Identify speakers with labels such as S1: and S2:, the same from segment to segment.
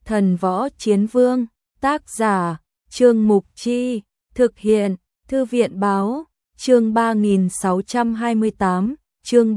S1: Thần Võ Chiến Vương, tác giả, Trương Mục Chi, thực hiện, Thư viện Báo, chương 3628, chương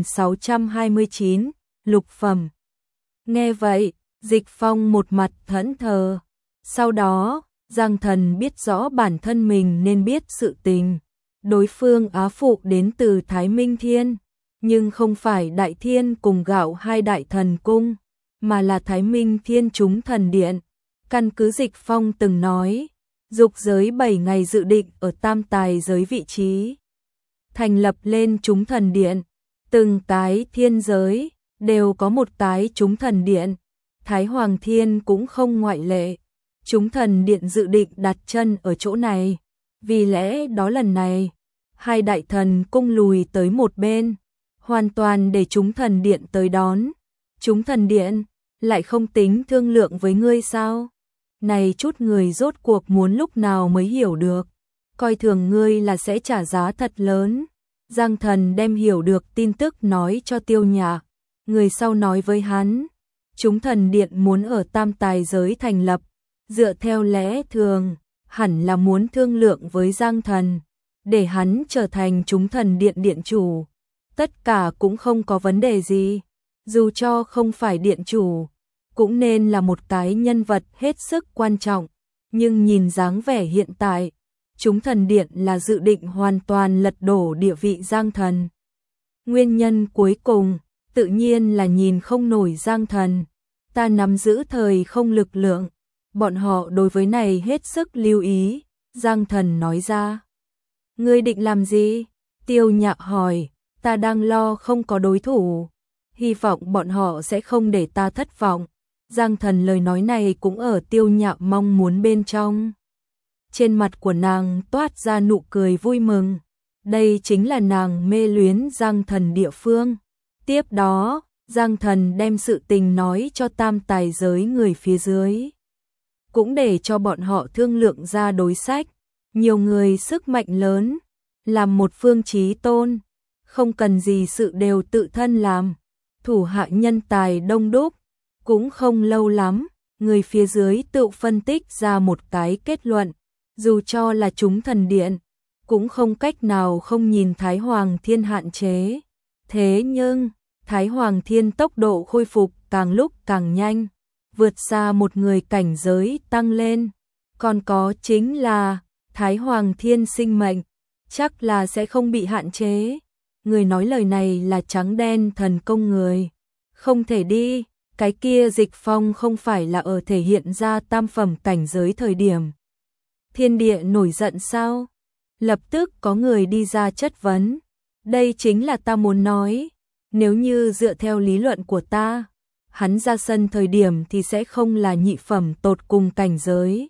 S1: 3629, lục phẩm. Nghe vậy, Dịch Phong một mặt thẫn thờ. Sau đó, Giang Thần biết rõ bản thân mình nên biết sự tình. Đối phương á phụ đến từ Thái Minh Thiên, nhưng không phải Đại Thiên cùng gạo hai đại thần cung, mà là Thái Minh Thiên chúng thần điện. Căn cứ Dịch Phong từng nói, dục giới 7 ngày dự định ở tam tài giới vị trí. Thành lập lên chúng thần điện, từng cái thiên giới đều có một cái chúng thần điện. Thái Hoàng Thiên cũng không ngoại lệ. Chúng thần điện dự định đặt chân ở chỗ này. Vì lẽ đó lần này, hai đại thần cung lùi tới một bên, hoàn toàn để chúng thần điện tới đón. Chúng thần điện lại không tính thương lượng với ngươi sao? Này chút người rốt cuộc muốn lúc nào mới hiểu được, coi thường ngươi là sẽ trả giá thật lớn. Giang Thần đem hiểu được tin tức nói cho Tiêu Nhạc, người sau nói với hắn, chúng thần điện muốn ở tam tài giới thành lập, dựa theo lẽ thường, hẳn là muốn thương lượng với Giang Thần, để hắn trở thành chúng thần điện điện chủ. Tất cả cũng không có vấn đề gì, dù cho không phải điện chủ, cũng nên là một cái nhân vật hết sức quan trọng, nhưng nhìn dáng vẻ hiện tại, chúng thần điện là dự định hoàn toàn lật đổ địa vị Giang Thần. Nguyên nhân cuối cùng, tự nhiên là nhìn không nổi Giang Thần. Ta nắm giữ thời không lực lượng, bọn họ đối với này hết sức lưu ý, Giang Thần nói ra. Ngươi định làm gì? Tiêu Nhạc hỏi, ta đang lo không có đối thủ, hy vọng bọn họ sẽ không để ta thất vọng. Giang Thần lời nói này cũng ở Tiêu Nhạc mong muốn bên trong. Trên mặt của nàng toát ra nụ cười vui mừng, đây chính là nàng mê luyến Giang Thần địa phương. Tiếp đó, Giang Thần đem sự tình nói cho tam tài giới người phía dưới, cũng để cho bọn họ thương lượng ra đối sách. Nhiều người sức mạnh lớn, làm một phương chí tôn, không cần gì sự đều tự thân làm, thủ hạ nhân tài đông đúc, cũng không lâu lắm, người phía dưới tự phân tích ra một cái kết luận, dù cho là chúng thần điện, cũng không cách nào không nhìn Thái Hoàng Thiên hạn chế. Thế nhưng, Thái Hoàng Thiên tốc độ khôi phục càng lúc càng nhanh, vượt xa một người cảnh giới tăng lên. Còn có chính là, Thái Hoàng Thiên sinh mệnh, chắc là sẽ không bị hạn chế. Người nói lời này là trắng đen thần công người. Không thể đi, cái kia Dịch Phong không phải là ở thể hiện ra tam phẩm cảnh giới thời điểm. Thiên địa nổi giận sao? Lập tức có người đi ra chất vấn. Đây chính là ta muốn nói. Nếu như dựa theo lý luận của ta, hắn ra sân thời điểm thì sẽ không là nhị phẩm tột cùng cảnh giới.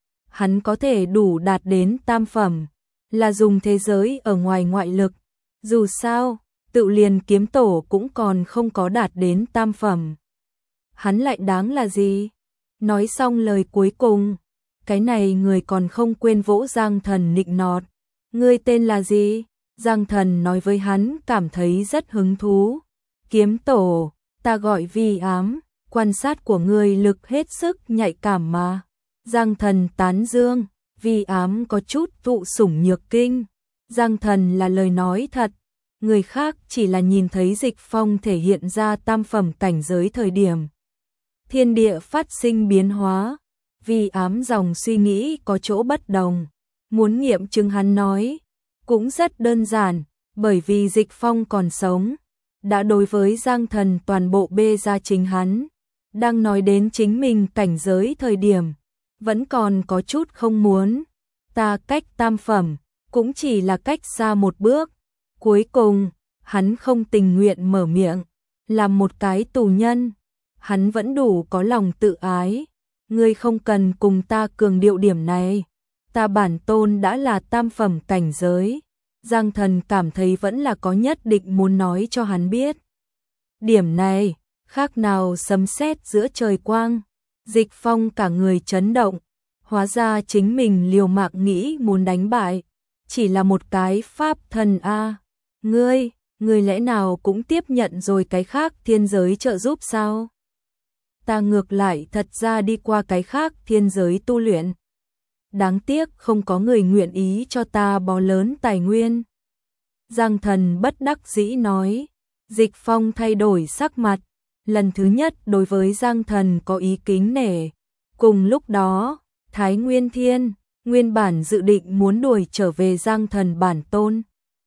S1: Hắn có thể đủ đạt đến tam phẩm, là dùng thế giới ở ngoài ngoại lực. Dù sao, tự liền kiếm tổ cũng còn không có đạt đến tam phẩm. Hắn lại đáng là gì? Nói xong lời cuối cùng, cái này người còn không quên vỗ Giang Thần nịnh nọt. Ngươi tên là gì? Giang Thần nói với hắn cảm thấy rất hứng thú. Kiếm tổ, ta gọi Vi Ám, quan sát của ngươi lực hết sức nhạy cảm mà. Giang Thần tán dương, Vi Ám có chút thụ sủng nhược kinh. Giang Thần là lời nói thật, người khác chỉ là nhìn thấy Dịch Phong thể hiện ra tam phẩm cảnh giới thời điểm. Thiên địa phát sinh biến hóa, Vi Ám dòng suy nghĩ có chỗ bất đồng. Muốn nghiệm chứng hắn nói, cũng rất đơn giản, bởi vì Dịch Phong còn sống, đã đối với Giang Thần toàn bộ bê ra chính hắn. Đang nói đến chính mình cảnh giới thời điểm, vẫn còn có chút không muốn. Ta cách tam phẩm, cũng chỉ là cách xa một bước. Cuối cùng, hắn không tình nguyện mở miệng, làm một cái tù nhân. Hắn vẫn đủ có lòng tự ái. Ngươi không cần cùng ta cường điệu điểm này. Ta bản tôn đã là tam phẩm cảnh giới. Giang Thần cảm thấy vẫn là có nhất định muốn nói cho hắn biết. Điểm này, khác nào sấm sét giữa trời quang. Dịch Phong cả người chấn động. Hóa ra chính mình liều mạng nghĩ muốn đánh bại. Chỉ là một cái pháp thần a. Ngươi lẽ nào cũng tiếp nhận rồi cái khác thiên giới trợ giúp sao? ta ngược lại thật ra đi qua cái khác thiên giới tu luyện. Đáng tiếc không có người nguyện ý cho ta bó lớn tài nguyên. Giang Thần bất đắc dĩ nói. Dịch Phong thay đổi sắc mặt, lần thứ nhất đối với Giang Thần có ý kính nể. Cùng lúc đó, Thái Nguyên Thiên, nguyên bản dự định muốn đuổi trở về Giang Thần bản tôn.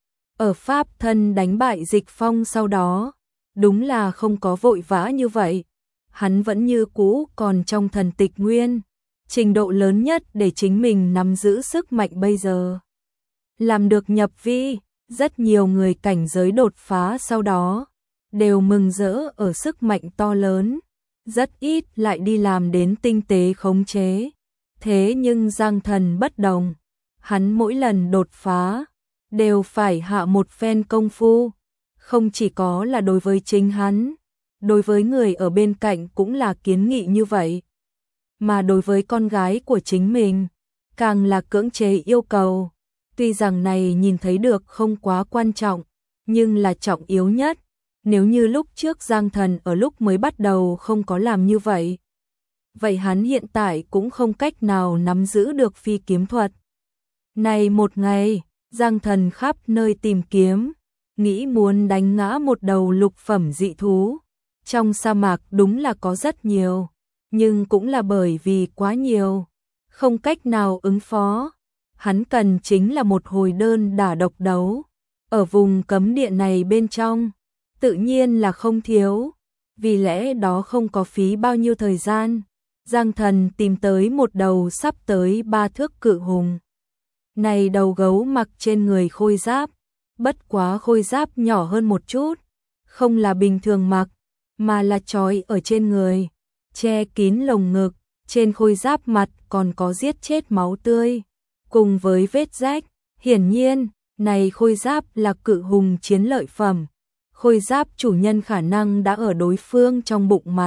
S1: Ở Pháp thân đánh bại Dịch Phong sau đó, đúng là không có vội vã như vậy. Hắn vẫn như cũ còn trong thần tịch nguyên, trình độ lớn nhất để chính mình nắm giữ sức mạnh bây giờ. Làm được nhập vi, rất nhiều người cảnh giới đột phá sau đó, đều mừng rỡ ở sức mạnh to lớn, rất ít lại đi làm đến tinh tế khống chế. Thế nhưng Giang Thần bất đồng, hắn mỗi lần đột phá, đều phải hạ một phen công phu, không chỉ có là đối với chính hắn, đối với người ở bên cạnh cũng là kiến nghị như vậy. Mà đối với con gái của chính mình, càng là cưỡng chế yêu cầu, tuy rằng này nhìn thấy được không quá quan trọng, nhưng là trọng yếu nhất. Nếu như lúc trước Giang Thần ở lúc mới bắt đầu không có làm như vậy, vậy hắn hiện tại cũng không cách nào nắm giữ được phi kiếm thuật. Này một ngày, Giang Thần khắp nơi tìm kiếm, nghĩ muốn đánh ngã một đầu lục phẩm dị thú. Trong sa mạc đúng là có rất nhiều, nhưng cũng là bởi vì quá nhiều, không cách nào ứng phó. Hắn cần chính là một hồi đơn đả độc đấu. Ở vùng cấm địa này bên trong, tự nhiên là không thiếu, vì lẽ đó không có phí bao nhiêu thời gian. Giang Thần tìm tới một đầu sắp tới 3 thước cự hùng. Này đầu gấu mặc trên người khôi giáp, bất quá khôi giáp nhỏ hơn một chút, không là bình thường mặc, mà là trói ở trên người, che kín lồng ngực, trên khôi giáp mặt còn có giết chết máu tươi, cùng với vết rách. Hiển nhiên, này khôi giáp là cự hùng chiến lợi phẩm. Khôi giáp chủ nhân khả năng đã ở đối phương trong bụng mặt.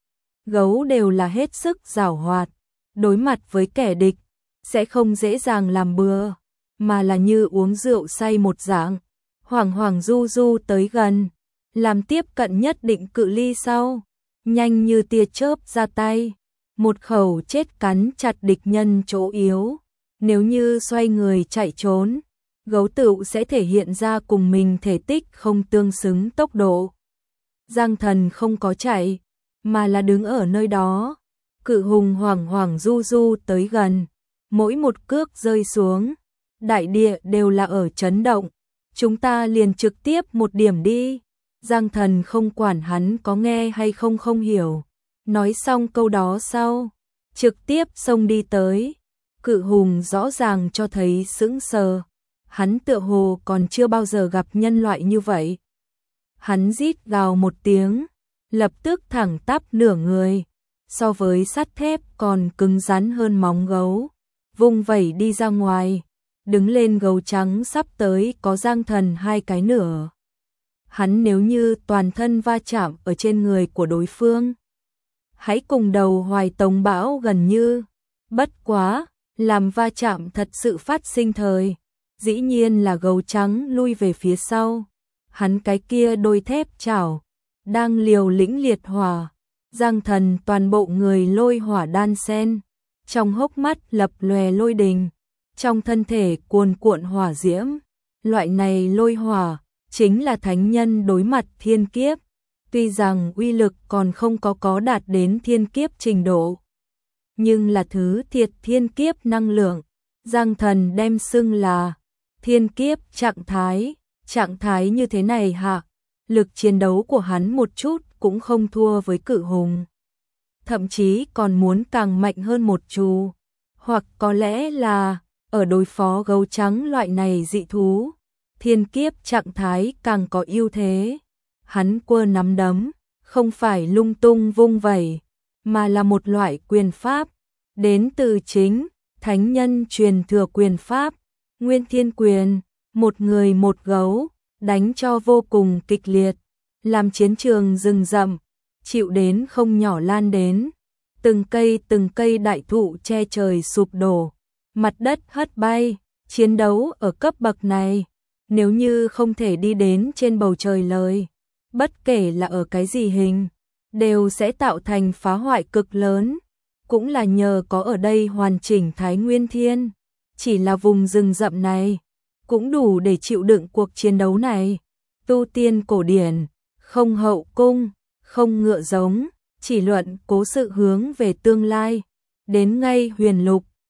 S1: Gấu đều là hết sức giảo hoạt, đối mặt với kẻ địch, sẽ không dễ dàng làm bừa, mà là như uống rượu say một dạng, hoảng hoảng du du tới gần, làm tiếp cận nhất định cự ly sau, nhanh như tia chớp ra tay, một khẩu chết cắn chặt địch nhân chỗ yếu. Nếu như xoay người chạy trốn, gấu tựu sẽ thể hiện ra cùng mình thể tích không tương xứng tốc độ. Giang Thần không có chạy, mà là đứng ở nơi đó. Cự hùng hoảng hoảng du du tới gần, mỗi một cước rơi xuống, đại địa đều là ở chấn động. Chúng ta liền trực tiếp một điểm đi. Giang Thần không quản hắn có nghe hay không hiểu. Nói xong câu đó sau, trực tiếp xông đi tới. Cự hùng rõ ràng cho thấy sững sờ. Hắn tựa hồ còn chưa bao giờ gặp nhân loại như vậy. Hắn rít gào một tiếng, lập tức thẳng tắp nửa người, so với sắt thép còn cứng rắn hơn móng gấu, vung vẩy đi ra ngoài, đứng lên gấu trắng sắp tới có Giang Thần 2 cái nửa. Hắn nếu như toàn thân va chạm ở trên người của đối phương, hãy cùng đầu Hoài Tống Bão gần như, bất quá, làm va chạm thật sự phát sinh thời, dĩ nhiên là gấu trắng lui về phía sau. Hắn cái kia đôi thép chảo, đang liều lĩnh liệt hỏa. Giang Thần toàn bộ người lôi hỏa đan sen, trong hốc mắt lập lòe lôi đình, trong thân thể cuồn cuộn hỏa diễm. Loại này lôi hỏa chính là thánh nhân đối mặt thiên kiếp, tuy rằng uy lực còn không có đạt đến thiên kiếp trình độ, nhưng là thứ thiệt thiên kiếp năng lượng. Giang Thần đem xưng là thiên kiếp trạng thái như thế này hạ, lực chiến đấu của hắn một chút cũng không thua với cự hùng, thậm chí còn muốn càng mạnh hơn một chút, hoặc có lẽ là ở đối phó gấu trắng loại này dị thú, thiên kiếp trạng thái càng có ưu thế. Hắn quơ nắm đấm, không phải lung tung vung vẩy, mà là một loại quyền pháp, đến từ chính thánh nhân truyền thừa quyền pháp, Nguyên Thiên Quyền, một người một gấu, đánh cho vô cùng kịch liệt, làm chiến trường rừng rậm, chịu đến không nhỏ lan đến, từng cây đại thụ che trời sụp đổ, mặt đất hất bay. Chiến đấu ở cấp bậc này, nếu như không thể đi đến trên bầu trời lời, bất kể là ở cái gì hình, đều sẽ tạo thành phá hoại cực lớn. Cũng là nhờ có ở đây hoàn chỉnh Thái Nguyên Thiên. Chỉ là vùng rừng rậm này, cũng đủ để chịu đựng cuộc chiến đấu này. Tu tiên cổ điển, không hậu cung, không ngựa giống, chỉ luận cố sự hướng về tương lai. Đến ngay huyền lục,